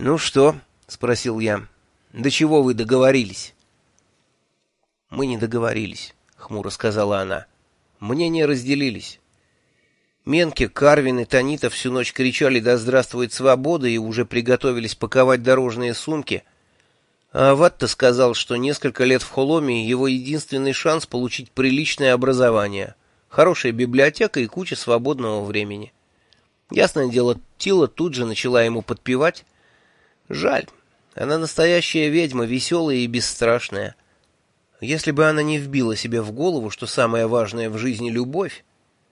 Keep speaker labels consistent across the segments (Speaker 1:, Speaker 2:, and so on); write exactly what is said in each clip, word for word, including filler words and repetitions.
Speaker 1: «Ну что?» — спросил я. «До чего вы договорились?» «Мы не договорились», — хмуро сказала она. «Мнения разделились. Менке, Карвин и Танита всю ночь кричали «Да здравствует свобода!» и уже приготовились паковать дорожные сумки. А Аватта сказал, что несколько лет в Холоме его единственный шанс получить приличное образование, хорошая библиотека и куча свободного времени. Ясное дело, Тила тут же начала ему подпевать. Жаль, она настоящая ведьма, веселая и бесстрашная. Если бы она не вбила себе в голову, что самое важное в жизни — любовь.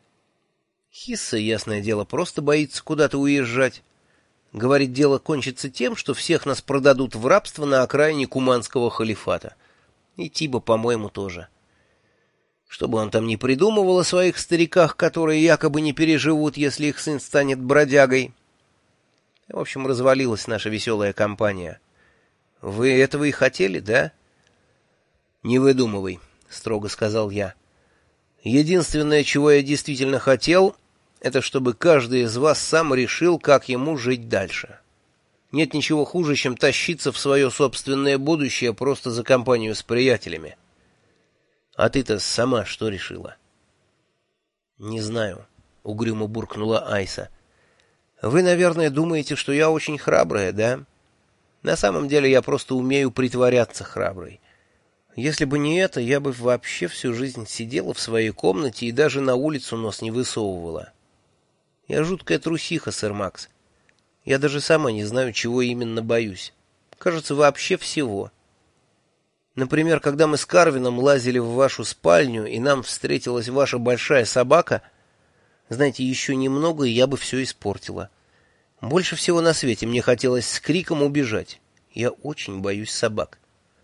Speaker 1: Хисса, ясное дело, просто боится куда-то уезжать. Говорит, дело кончится тем, что всех нас продадут в рабство на окраине Куманского халифата. И Тиба, по-моему, тоже. Что бы он там ни придумывал о своих стариках, которые якобы не переживут, если их сын станет бродягой. В общем, развалилась наша веселая компания. Вы этого и хотели, да? Не выдумывай, строго сказал я. Единственное, чего я действительно хотел, это чтобы каждый из вас сам решил, как ему жить дальше. Нет ничего хуже, чем тащиться в свое собственное будущее просто за компанию с приятелями. А ты-то сама что решила? Не знаю, угрюмо буркнула Айса. Вы, наверное, думаете, что я очень храбрая, да? На самом деле я просто умею притворяться храброй. Если бы не это, я бы вообще всю жизнь сидела в своей комнате и даже на улицу нос не высовывала. Я жуткая трусиха, сэр Макс. Я даже сама не знаю, чего именно боюсь. Кажется, вообще всего. Например, когда мы с Карвином лазили в вашу спальню, и нам встретилась ваша большая собака, знаете, еще немного, и я бы все испортила. Больше всего на свете мне хотелось с криком убежать. Я очень боюсь собак.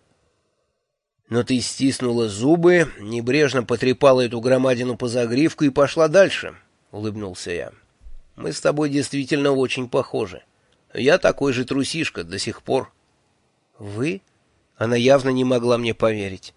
Speaker 1: Но ты стиснула зубы, небрежно потрепала эту громадину по загривку и пошла дальше, — улыбнулся я. Мы с тобой действительно очень похожи. Я такой же трусишка до сих пор. Вы? Она явно не могла мне поверить.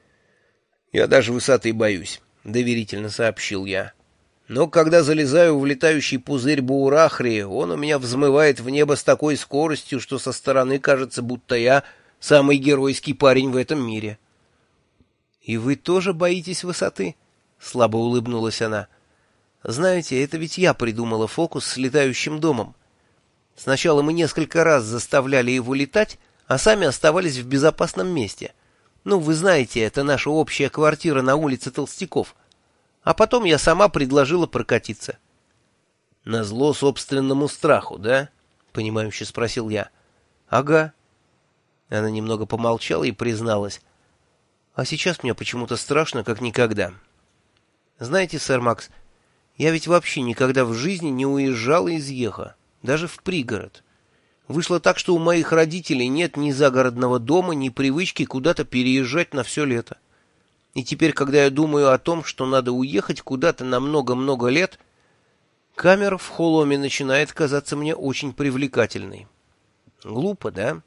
Speaker 1: Я даже высоты боюсь, — доверительно сообщил я. Но когда залезаю в летающий пузырь Буурахри, он у меня взмывает в небо с такой скоростью, что со стороны кажется, будто я самый геройский парень в этом мире. — И вы тоже боитесь высоты? — слабо улыбнулась она. — Знаете, это ведь я придумала фокус с летающим домом. Сначала мы несколько раз заставляли его летать, а сами оставались в безопасном месте. Ну, вы знаете, это наша общая квартира на улице Толстяков. А потом я сама предложила прокатиться. — Назло собственному страху, да? — понимающе спросил я. — Ага. Она немного помолчала и призналась. — А сейчас мне почему-то страшно, как никогда. Знаете, сэр Макс, я ведь вообще никогда в жизни не уезжала из Йеха, даже в пригород. Вышло так, что у моих родителей нет ни загородного дома, ни привычки куда-то переезжать на все лето. И теперь, когда я думаю о том, что надо уехать куда-то на много-много лет, камера в Холоме начинает казаться мне очень привлекательной. Глупо, да?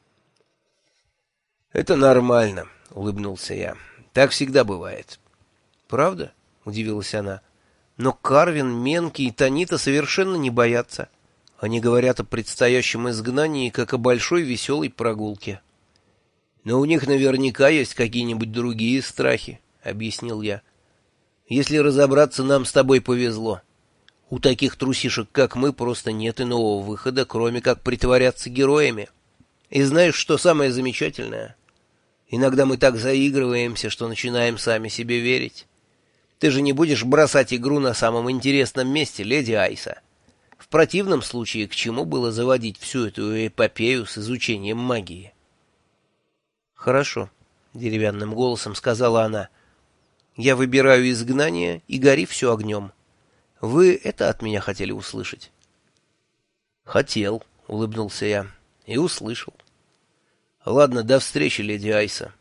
Speaker 1: — Это нормально, — улыбнулся я. — Так всегда бывает. — Правда? — удивилась она. — Но Карвин, Менки и Танита совершенно не боятся. Они говорят о предстоящем изгнании, как о большой веселой прогулке. — Но у них наверняка есть какие-нибудь другие страхи, — объяснил я. — Если разобраться, нам с тобой повезло. У таких трусишек, как мы, просто нет иного выхода, кроме как притворяться героями. И знаешь, что самое замечательное? Иногда мы так заигрываемся, что начинаем сами себе верить. Ты же не будешь бросать игру на самом интересном месте, леди Айса. В противном случае, к чему было заводить всю эту эпопею с изучением магии? — Хорошо, — деревянным голосом сказала она. — Я выбираю изгнание, и гори все огнем. Вы это от меня хотели услышать? — Хотел, — улыбнулся я, — и услышал. — Ладно, до встречи, леди Айса.